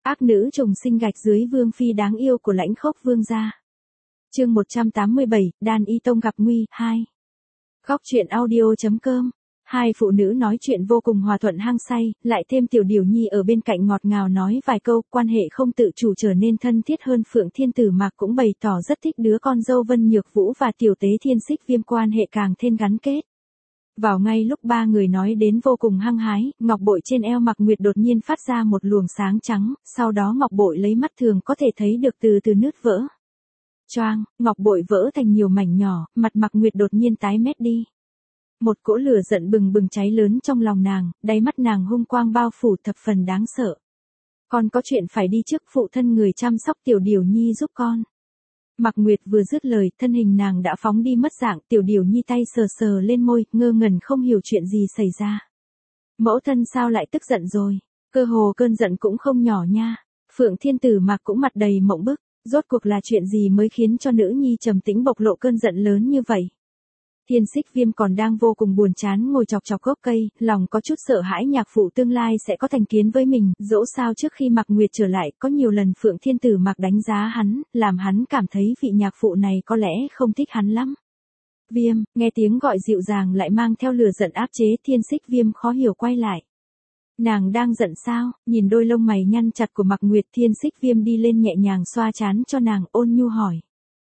Ác nữ trùng sinh gạch dưới vương phi đáng yêu của Lãnh Khốc vương gia. Chương 187, Đan Y Tông gặp nguy, 2. Góc truyện audio.com. Hai phụ nữ nói chuyện vô cùng hòa thuận hăng say, lại thêm Tiểu Điểu Nhi ở bên cạnh ngọt ngào nói vài câu, quan hệ không tự chủ trở nên thân thiết hơn. Phượng Thiên Tử Mạc cũng bày tỏ rất thích đứa con dâu Vân Nhược Vũ và Tiểu Tế Thiên Xích Viêm, quan hệ càng thêm gắn kết. Vào ngay lúc ba người nói đến vô cùng hăng hái, ngọc bội trên eo Mạc Nguyệt đột nhiên phát ra một luồng sáng trắng, sau đó ngọc bội lấy mắt thường có thể thấy được từ từ nứt vỡ. Choang, ngọc bội vỡ thành nhiều mảnh nhỏ, mặt Mạc Nguyệt đột nhiên tái mét đi. Một cỗ lửa giận bừng bừng cháy lớn trong lòng nàng, đáy mắt nàng hung quang bao phủ thập phần đáng sợ. Con có chuyện phải đi trước, phụ thân người chăm sóc Tiểu Điểu Nhi giúp con. Mạc Nguyệt vừa dứt lời, thân hình nàng đã phóng đi mất dạng. Tiểu Điểu Nhi tay sờ sờ lên môi, ngơ ngẩn không hiểu chuyện gì xảy ra. Mẫu thân sao lại tức giận rồi? Cơ hồ cơn giận cũng không nhỏ nha. Phượng Thiên Tử Mạc cũng mặt đầy mộng bức, rốt cuộc là chuyện gì mới khiến cho nữ nhi trầm tĩnh bộc lộ cơn giận lớn như vậy? Thiên Xích Viêm còn đang vô cùng buồn chán ngồi chọc chọc gốc cây, lòng có chút sợ hãi nhạc phụ tương lai sẽ có thành kiến với mình. Dẫu sao trước khi Mạc Nguyệt trở lại, có nhiều lần Phượng Thiên Tử Mạc đánh giá hắn, làm hắn cảm thấy vị nhạc phụ này có lẽ không thích hắn lắm. Viêm, nghe tiếng gọi dịu dàng lại mang theo lửa giận áp chế. Thiên Xích Viêm khó hiểu quay lại. Nàng đang giận sao? Nhìn đôi lông mày nhăn chặt của Mạc Nguyệt, Thiên Xích Viêm đi lên nhẹ nhàng xoa trán cho nàng, ôn nhu hỏi.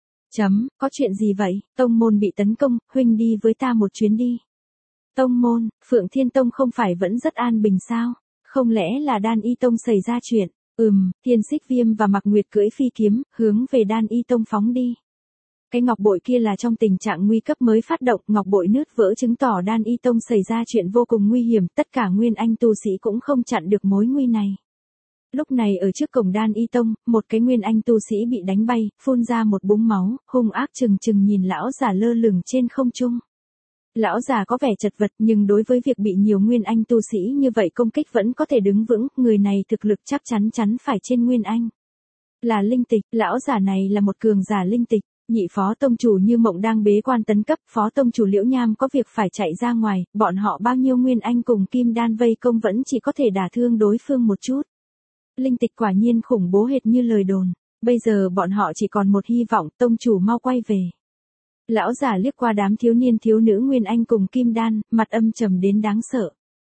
Có chuyện gì vậy? Tông môn bị tấn công, huynh đi với ta một chuyến đi. Tông môn, Phượng Thiên Tông không phải vẫn rất an bình sao? Không lẽ là Đan Y Tông xảy ra chuyện? Thiên Xích Viêm và Mạc Nguyệt cưỡi phi kiếm, hướng về Đan Y Tông phóng đi. Cái ngọc bội kia là trong tình trạng nguy cấp mới phát động, ngọc bội nứt vỡ chứng tỏ Đan Y Tông xảy ra chuyện vô cùng nguy hiểm, tất cả nguyên anh tu sĩ cũng không chặn được mối nguy này. Lúc này ở trước cổng Đan Y Tông, một cái nguyên anh tu sĩ bị đánh bay, phun ra một búng máu, hung ác chừng chừng nhìn lão già lơ lửng trên không trung. Lão già có vẻ chật vật, nhưng đối với việc bị nhiều nguyên anh tu sĩ như vậy công kích vẫn có thể đứng vững, người này thực lực chắc chắn phải trên nguyên anh. Là linh tịch, lão già này là một cường giả linh tịch. Nhị phó tông chủ Như Mộng đang bế quan tấn cấp, phó tông chủ Liễu Nham có việc phải chạy ra ngoài, bọn họ bao nhiêu nguyên anh cùng kim đan vây công vẫn chỉ có thể đả thương đối phương một chút. Linh tịch quả nhiên khủng bố hệt như lời đồn, bây giờ bọn họ chỉ còn một hy vọng, tông chủ mau quay về. Lão già liếc qua đám thiếu niên thiếu nữ nguyên anh cùng kim đan, mặt âm trầm đến đáng sợ.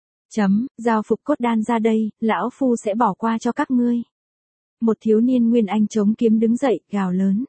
Giao phục cốt đan ra đây, lão phu sẽ bỏ qua cho các ngươi. Một thiếu niên nguyên anh chống kiếm đứng dậy, gào lớn.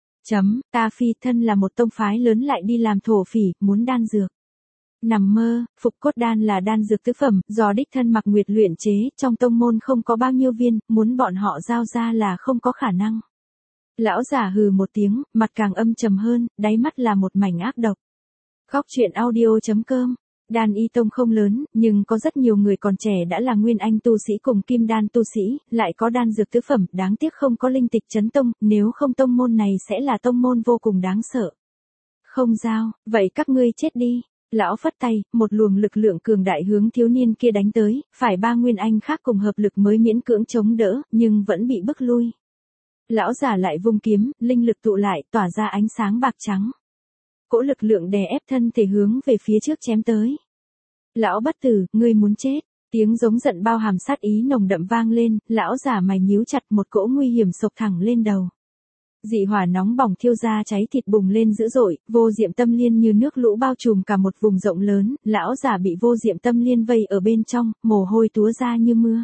Ta phi thân là một tông phái lớn lại đi làm thổ phỉ, muốn đan dược. Nằm mơ, phục cốt đan là đan dược tứ phẩm, do đích thân Mạc Nguyệt luyện chế, trong tông môn không có bao nhiêu viên, muốn bọn họ giao ra là không có khả năng. Lão giả hừ một tiếng, mặt càng âm trầm hơn, đáy mắt là một mảnh ác độc. Góc truyện audio.com. Đan Y Tông không lớn, nhưng có rất nhiều người còn trẻ đã là nguyên anh tu sĩ cùng kim đan tu sĩ, lại có đan dược tứ phẩm, đáng tiếc không có linh tịch chấn tông, nếu không tông môn này sẽ là tông môn vô cùng đáng sợ. Không giao, vậy các ngươi chết đi. Lão phất tay, một luồng lực lượng cường đại hướng thiếu niên kia đánh tới, phải ba nguyên anh khác cùng hợp lực mới miễn cưỡng chống đỡ, nhưng vẫn bị bức lui. Lão giả lại vung kiếm, linh lực tụ lại, tỏa ra ánh sáng bạc trắng. Cỗ lực lượng đè ép thân thể hướng về phía trước chém tới. Lão bất tử, ngươi muốn chết. Tiếng giống giận bao hàm sát ý nồng đậm vang lên, lão giả mày nhíu chặt, một cỗ nguy hiểm sộc thẳng lên đầu. Dị hỏa nóng bỏng thiêu ra cháy thịt bùng lên dữ dội, vô diệm tâm liên như nước lũ bao trùm cả một vùng rộng lớn, lão giả bị vô diệm tâm liên vây ở bên trong, mồ hôi túa ra như mưa.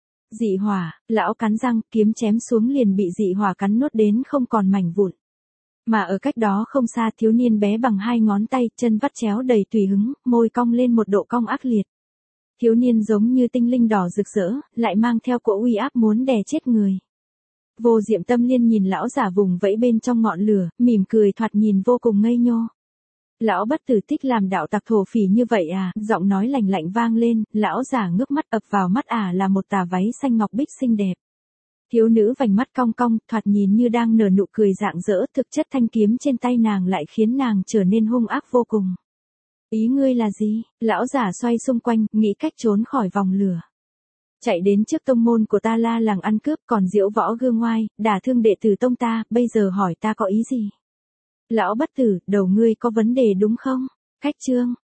Dị hỏa, lão cắn răng, kiếm chém xuống liền bị dị hỏa cắn nuốt đến không còn mảnh vụn. Mà ở cách đó không xa, thiếu niên bé bằng hai ngón tay, chân vắt chéo đầy tùy hứng, môi cong lên một độ cong ác liệt. Thiếu niên giống như tinh linh đỏ rực rỡ, lại mang theo cỗ uy áp muốn đè chết người. Vô diệm tâm liên nhìn lão giả vùng vẫy bên trong ngọn lửa, mỉm cười thoạt nhìn vô cùng ngây nhô. Lão bất tử thích làm đạo tặc thổ phỉ như vậy à? Giọng nói lạnh lạnh vang lên, lão giả ngước mắt, ập vào mắt là một tà váy xanh ngọc bích xinh đẹp. Thiếu nữ vành mắt cong cong, thoạt nhìn như đang nở nụ cười rạng rỡ, thực chất thanh kiếm trên tay nàng lại khiến nàng trở nên hung ác vô cùng. Ý ngươi là gì? Lão giả xoay xung quanh, nghĩ cách trốn khỏi vòng lửa. Chạy đến trước tông môn của ta la làng ăn cướp, còn diễu võ gương ngoai, đả thương đệ tử tông ta, bây giờ hỏi ta có ý gì? Lão bất tử, đầu ngươi có vấn đề đúng không? Cách chương,